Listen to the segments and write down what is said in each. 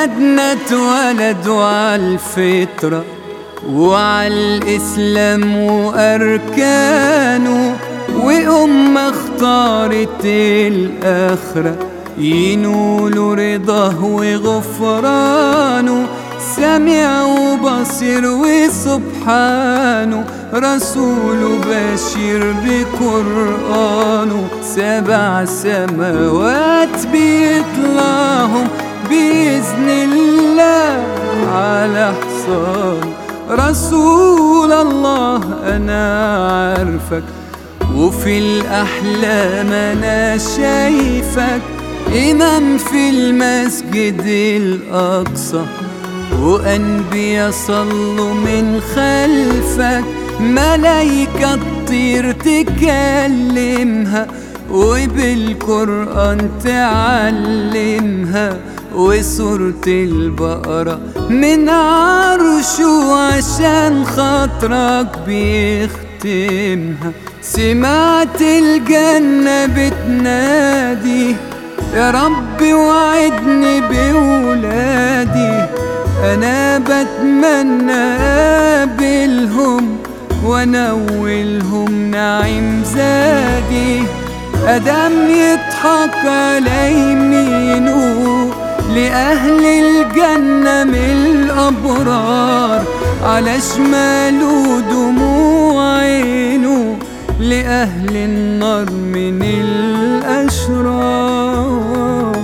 ولادنا اتولدوا عالفطرة وعالإسلام وأركانه، وأمة اختارت الآخرة ينولوا رضاه وغفرانه. سميع وبصير وسبحانه، رسوله بشير بقرآنه. 7 سماوات بيطلعهم بإذن الله على حصان. رسول الله أنا عارفك، وفي الأحلام أنا شايفك إمام في المسجد الأقصى، وأنبياء صلوا من خلفك. ملايكة تطير تكلمها وبالقرآن تعلمها، وسورة البقرة من عرشه عشان خاطرك بيختمها. سمعت الجنة بتنادي يا رب وعدني بولادي. أنا بتمنى أقابلهم ونولهم نعيم زادي. أدم يضحك على يمينه لأهل الجنة من الأبرار، على شماله دموع عينه لأهل النار من الأشرار.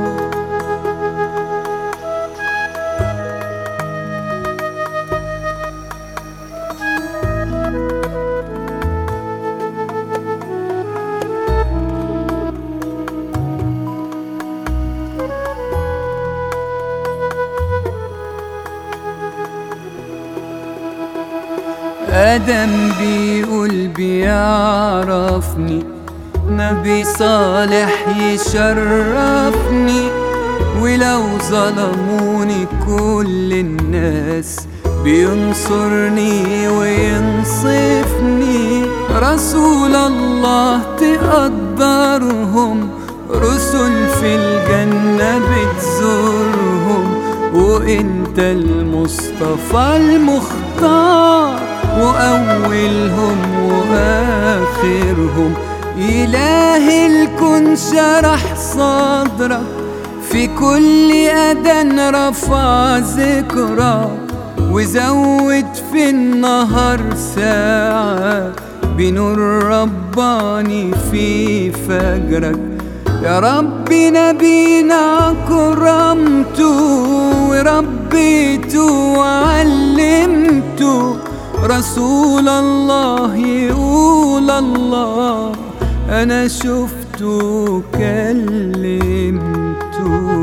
آدم بيقول بيعرفني، نبي صالح يشرفني. ولو ظلموني كل الناس بينصرني وينصفني. رسول الله تقدرهم، رسل في الجنة بتزورهم. وانت المصطفى المختار، وأولهم وآخرهم. إله الكون شرح صدرك، في كل أذان رفع ذكرك. وزود في النهار ساعة بنور رباني في فجرك. يا ربي نبينا كرمته وربيته وعلمته. رسول الله يقول الله أنا شفته كلمته.